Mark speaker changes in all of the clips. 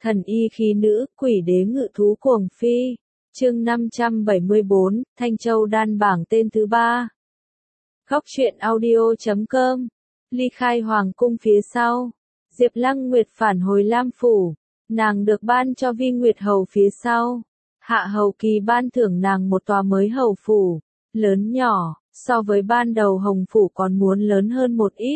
Speaker 1: Thần y khí nữ, quỷ đế ngự thú cuồng phi. Chương 574, Thanh Châu đan bảng tên thứ 3. Góc truyện audio.com. Ly khai hoàng cung phía sau. Diệp Lăng Nguyệt phản hồi Lam phủ. Nàng được ban cho Vi Nguyệt hầu phía sau. Hạ hầu kỳ ban thưởng nàng một tòa mới hầu phủ. Lớn nhỏ, so với ban đầu hồng phủ còn muốn lớn hơn một ít.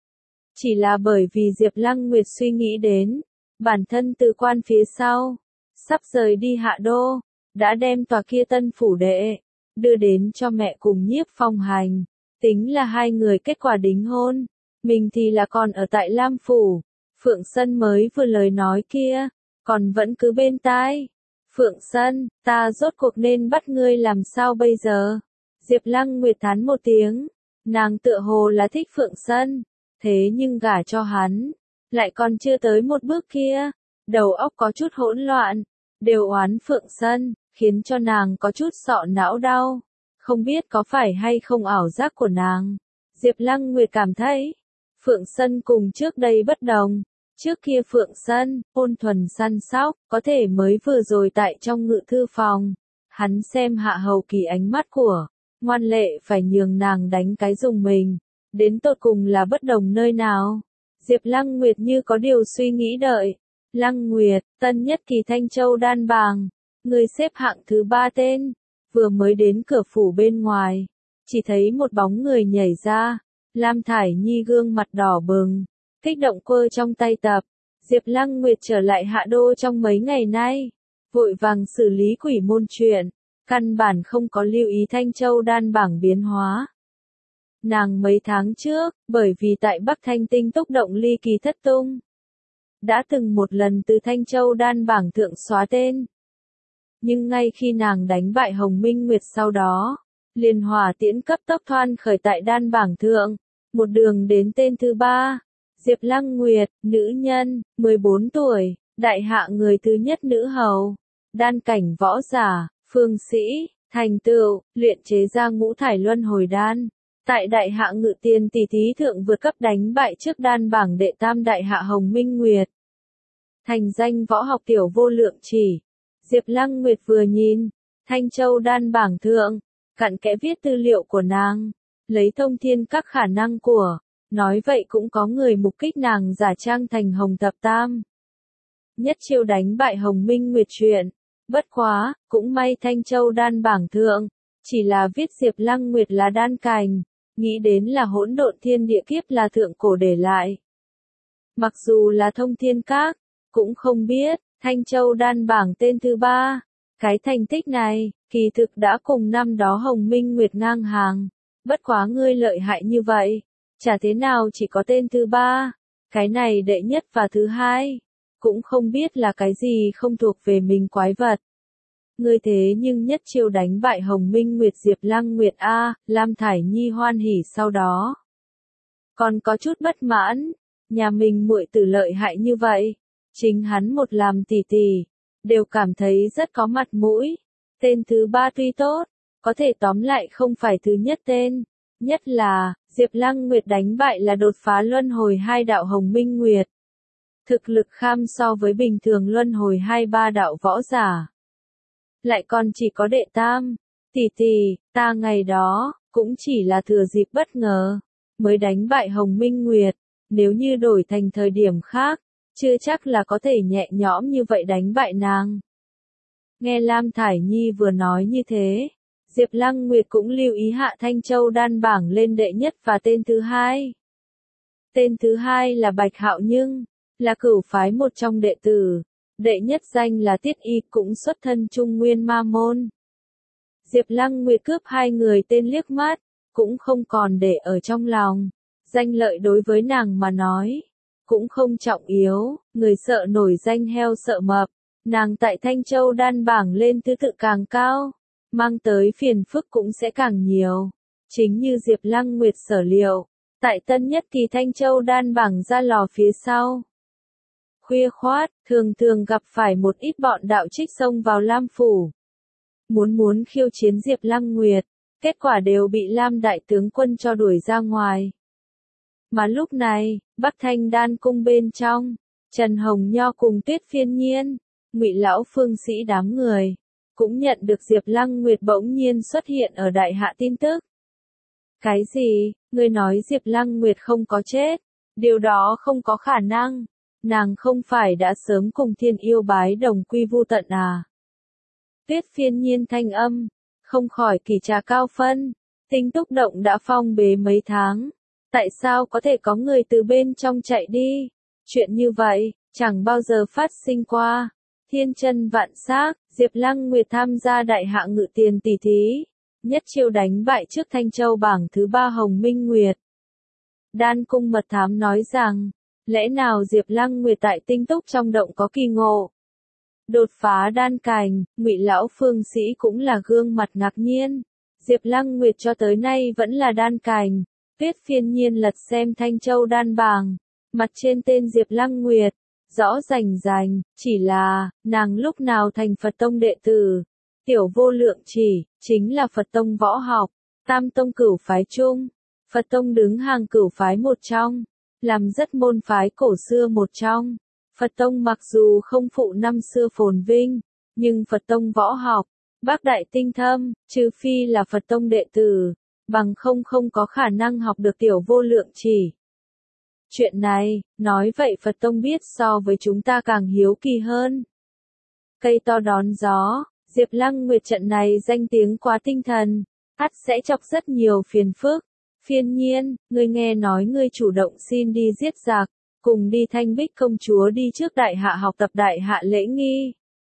Speaker 1: Chỉ là bởi vì Diệp Lăng Nguyệt suy nghĩ đến bản thân tự quan phía sau, sắp rời đi Hạ Đô, đã đem tòa kia tân phủ đệ đưa đến cho mẹ cùng Nhiếp Phong hành, tính là hai người kết quả đính hôn, mình thì là còn ở tại Lam phủ. Phượng Sân mới vừa lời nói kia, còn vẫn cứ bên tai. Phượng Sân, ta rốt cuộc nên bắt ngươi làm sao bây giờ? Diệp Lăng Nguyệt thán một tiếng, nàng tựa hồ là thích Phượng Sân, thế nhưng gả cho hắn lại còn chưa tới một bước kia, đầu óc có chút hỗn loạn, đều oán Phượng Sân, khiến cho nàng có chút sọ não đau, không biết có phải hay không ảo giác của nàng. Diệp Lăng Nguyệt cảm thấy, Phượng Sân cùng trước đây bất đồng, trước kia Phượng Sân, ôn thuần săn sóc, có thể mới vừa rồi tại trong ngự thư phòng, hắn xem Hạ hầu kỳ ánh mắt của, ngoan lệ phải nhường nàng đánh cái dùng mình, đến tột cùng là bất đồng nơi nào. Diệp Lăng Nguyệt như có điều suy nghĩ đợi. Lăng Nguyệt, tân nhất kỳ Thanh Châu đan bảng, người xếp hạng thứ 3 tên, vừa mới đến cửa phủ bên ngoài, chỉ thấy một bóng người nhảy ra, Lam Thải Nhi gương mặt đỏ bừng, kích động quơ trong tay tập. Diệp Lăng Nguyệt trở lại Hạ Đô trong mấy ngày nay, vội vàng xử lý quỷ môn chuyện, căn bản không có lưu ý Thanh Châu đan bảng biến hóa. Nàng mấy tháng trước, bởi vì tại Bắc Thanh Tinh tốc động ly kỳ thất tung, đã từng một lần từ Thanh Châu đan bảng thượng xóa tên. Nhưng ngay khi nàng đánh bại Hồng Minh Nguyệt sau đó, liền hỏa tiễn cấp tốc thoan khởi tại đan bảng thượng, một đường đến tên thứ 3, Diệp Lăng Nguyệt, nữ nhân, 14 tuổi, đại hạ người thứ nhất nữ hầu, đan cảnh võ giả, phương sĩ, thành tựu, luyện chế ra ngũ thải luân hồi đan. Tại đại hạ ngự tiền tỷ thí thượng vượt cấp đánh bại trước đan bảng đệ tam đại hạ Hồng Minh Nguyệt. Thành danh võ học tiểu vô lượng chỉ. Diệp Lăng Nguyệt vừa nhìn, Thanh Châu đan bảng thượng, cặn kẽ viết tư liệu của nàng, lấy thông thiên các khả năng của, nói vậy cũng có người mục kích nàng giả trang thành Hồng Thập Tam. Nhất chiêu đánh bại Hồng Minh Nguyệt chuyện, bất quá, cũng may Thanh Châu đan bảng thượng, chỉ là viết Diệp Lăng Nguyệt là đan cành. Nghĩ đến là hỗn độn thiên địa kiếp là thượng cổ để lại. Mặc dù là thông thiên các, cũng không biết, Thanh Châu đan bảng tên thứ 3, cái thành tích này, kỳ thực đã cùng năm đó Hồng Minh Nguyệt ngang hàng. Bất quá ngươi lợi hại như vậy, chả thế nào chỉ có tên thứ 3, cái này đệ nhất và thứ 2, cũng không biết là cái gì không thuộc về mình quái vật. Ngươi thế nhưng nhất chiêu đánh bại Hồng Minh Nguyệt Diệp Lăng Nguyệt a, Lam Thải Nhi hoan hỉ sau đó. Còn có chút bất mãn, nhà mình muội tử lợi hại như vậy, chính hắn một làm tỷ tỷ, đều cảm thấy rất có mặt mũi. Tên thứ 3 tuy tốt, có thể tóm lại không phải thứ nhất tên, nhất là, Diệp Lăng Nguyệt đánh bại là đột phá luân hồi 2 đạo Hồng Minh Nguyệt. Thực lực kham so với bình thường luân hồi 2-3 đạo võ giả. Lại còn chỉ có đệ tam, tỷ tỷ, ta ngày đó, cũng chỉ là thừa dịp bất ngờ, mới đánh bại Hồng Minh Nguyệt, nếu như đổi thành thời điểm khác, chưa chắc là có thể nhẹ nhõm như vậy đánh bại nàng. Nghe Lam Thải Nhi vừa nói như thế, Diệp Lăng Nguyệt cũng lưu ý hạ Thanh Châu đan bảng lên đệ nhất và tên thứ 2. Tên thứ 2 là Bạch Hạo Nhưng, là cửu phái một trong đệ tử. Đệ nhất danh là Tiết Y cũng xuất thân Trung Nguyên Ma Môn. Diệp Lăng Nguyệt cướp hai người tên liếc mắt, cũng không còn để ở trong lòng. Danh lợi đối với nàng mà nói, cũng không trọng yếu, người sợ nổi danh heo sợ mập. Nàng tại Thanh Châu đan bảng lên thứ tự càng cao, mang tới phiền phức cũng sẽ càng nhiều. Chính như Diệp Lăng Nguyệt sở liệu, tại tân nhất kỳ Thanh Châu đan bảng ra lò phía sau. Khuya khoát, thường thường gặp phải một ít bọn đạo trích xông vào Lam phủ. Muốn khiêu chiến Diệp Lăng Nguyệt, kết quả đều bị Lam đại tướng quân cho đuổi ra ngoài. Mà lúc này, Bắc Thanh đan cung bên trong, Trần Hồng Nho cùng Tuyết Phiên Nhiên, Ngụy lão phương sĩ đám người cũng nhận được Diệp Lăng Nguyệt bỗng nhiên xuất hiện ở đại hạ tin tức. Cái gì? Ngươi nói Diệp Lăng Nguyệt không có chết? Điều đó không có khả năng. Nàng không phải đã sớm cùng Thiên Yêu bái đồng quy vu tận à? Tuyết Phiên Nhiên thanh âm không khỏi kỳ trà cao phân. Tinh Túc Động đã phong bế mấy tháng, tại sao có thể có người từ bên trong chạy đi? Chuyện như vậy chẳng bao giờ phát sinh qua. Thiên chân vạn sắc, Diệp Lăng Nguyệt tham gia đại hạ ngự tiền tỷ thí, nhất chiêu đánh bại trước Thanh Châu bảng thứ 3 Hồng Minh Nguyệt. Đan cung mật thám nói rằng, lẽ nào Diệp Lăng Nguyệt tại Tinh Túc trong động có kỳ ngộ? Đột phá đan cảnh, Ngụy lão phương sĩ cũng là gương mặt ngạc nhiên. Diệp Lăng Nguyệt cho tới nay vẫn là đan cảnh. Tuyết Phiên Nhiên lật xem Thanh Châu đan bảng, mặt trên tên Diệp Lăng Nguyệt rõ rành rành, chỉ là, nàng lúc nào thành Phật tông đệ tử. Tiểu Vô Lượng chỉ, chính là Phật tông võ học, tam tông cửu phái chung. Phật tông đứng hàng cửu phái một trong, làm rất môn phái cổ xưa một trong. Phật tông mặc dù không phụ năm xưa phồn vinh, nhưng Phật tông võ học, bác đại tinh thâm, trừ phi là Phật tông đệ tử, bằng không có khả năng học được Tiểu Vô Lượng chỉ. Chuyện này, nói vậy Phật tông biết so với chúng ta càng hiếu kỳ hơn. Cây to đón gió, Diệp Lăng Nguyệt trận này danh tiếng quá tinh thần, ắt sẽ chọc rất nhiều phiền phức. Phiên Nhiên, ngươi nghe nói ngươi chủ động xin đi giết giặc, cùng đi Thanh Bích công chúa đi trước đại hạ học tập đại hạ lễ nghi.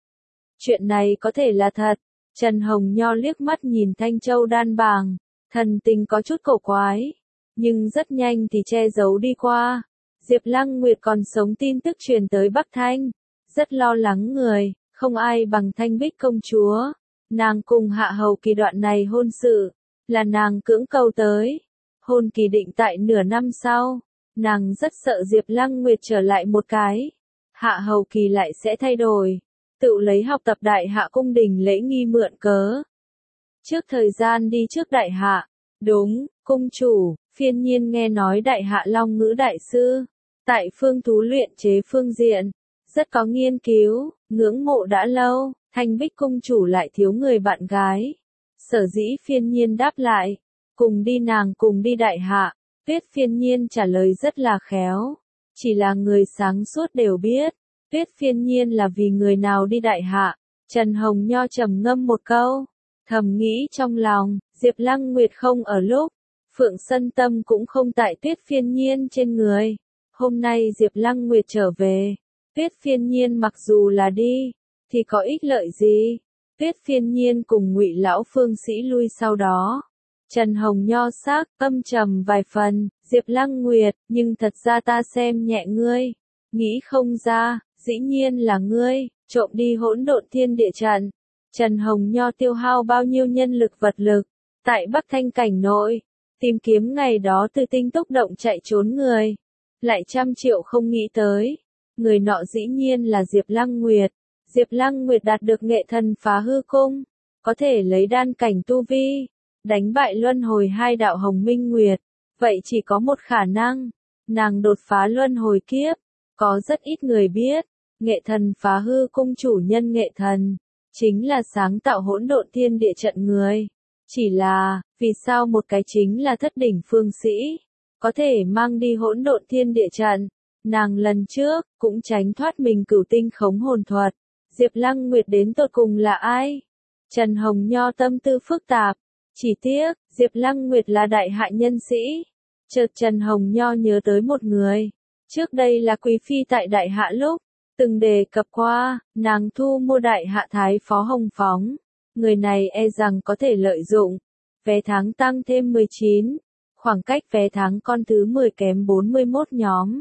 Speaker 1: Chuyện này có thể là thật. Trần Hồng Nho liếc mắt nhìn Thanh Châu đan bảng, thần tình có chút cổ quái, nhưng rất nhanh thì che giấu đi qua. Diệp Lăng Nguyệt còn sống tin tức truyền tới Bắc Thanh, rất lo lắng người, không ai bằng Thanh Bích công chúa. Nàng cùng Hạ Hầu Kỳ đoạn này hôn sự, là nàng cưỡng cầu tới. Hôn kỳ định tại nửa năm sau, nàng rất sợ Diệp Lăng Nguyệt trở lại một cái. Hạ Hầu Kỳ lại sẽ thay đổi, tự lấy học tập đại hạ cung đình lễ nghi mượn cớ. Trước thời gian đi trước đại hạ, đúng, cung chủ, Phiên Nhiên nghe nói đại hạ Long Ngữ đại sư, tại phương thú luyện chế phương diện, rất có nghiên cứu, ngưỡng mộ đã lâu, Thanh Bích cung chủ lại thiếu người bạn gái. Sở dĩ Phiên Nhiên đáp lại, cùng đi nàng cùng đi đại hạ. Tuyết Phiên Nhiên trả lời rất là khéo, chỉ là người sáng suốt đều biết, Tuyết Phiên Nhiên là vì người nào đi đại hạ. Trần Hồng Nho trầm ngâm một câu, thầm nghĩ trong lòng, Diệp Lăng Nguyệt không ở lúc, Phượng Sân Tâm cũng không tại Tuyết Phiên Nhiên trên người. Hôm nay Diệp Lăng Nguyệt trở về, Tuyết Phiên Nhiên mặc dù là đi, thì có ích lợi gì? Tuyết Phiên Nhiên cùng Ngụy lão phương sĩ lui sau đó. Trần Hồng Nho sắc, âm trầm vài phần, Diệp Lăng Nguyệt, nhưng thật ra ta xem nhẹ ngươi. Nghĩ không ra, dĩ nhiên là ngươi, trộm đi Hỗn Độn Thiên Địa trận. Trần Hồng Nho tiêu hao bao nhiêu nhân lực vật lực, tại Bắc Thanh cảnh nội, tìm kiếm ngày đó từ Tinh Túc Động chạy trốn người. Lại trăm triệu không nghĩ tới, người nọ dĩ nhiên là Diệp Lăng Nguyệt. Diệp Lăng Nguyệt đạt được nghệ thần phá hư cung, có thể lấy đan cảnh tu vi, đánh bại luân hồi hai đạo Hồng Minh Nguyệt. Vậy chỉ có một khả năng, nàng đột phá luân hồi kiếp. Có rất ít người biết, nghệ thần phá hư cung chủ nhân nghệ thần, chính là sáng tạo Hỗn Độn Thiên Địa trận người. Chỉ là, vì sao một cái chính là thất đỉnh phương sĩ, có thể mang đi Hỗn Độn Thiên Địa trận. Nàng lần trước, cũng tránh thoát mình cửu tinh khống hồn thuật. Diệp Lăng Nguyệt đến tột cùng là ai? Trần Hồng Nho tâm tư phức tạp. Chỉ tiếc, Diệp Lăng Nguyệt là đại hạ nhân sĩ. Chợt Trần Hồng Nho nhớ tới một người. Trước đây là quý phi tại đại hạ lúc, từng đề cập qua, nàng thu mua đại hạ thái phó Hồng Phóng. Người này e rằng có thể lợi dụng. Vé tháng tăng thêm 19. Khoảng cách vé tháng con thứ 10 kém 41 nhóm.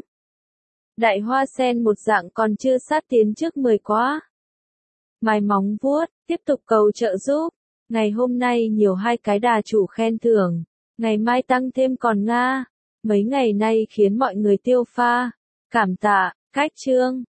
Speaker 1: Đại hoa sen một dạng còn chưa sát tiến trước 10 quá. Mài móng vuốt, tiếp tục cầu trợ giúp. Ngày hôm nay nhiều 2 cái đà chủ khen thưởng. Ngày mai tăng thêm còn Nga. Mấy ngày nay khiến mọi người tiêu pha. Cảm tạ, cách chương.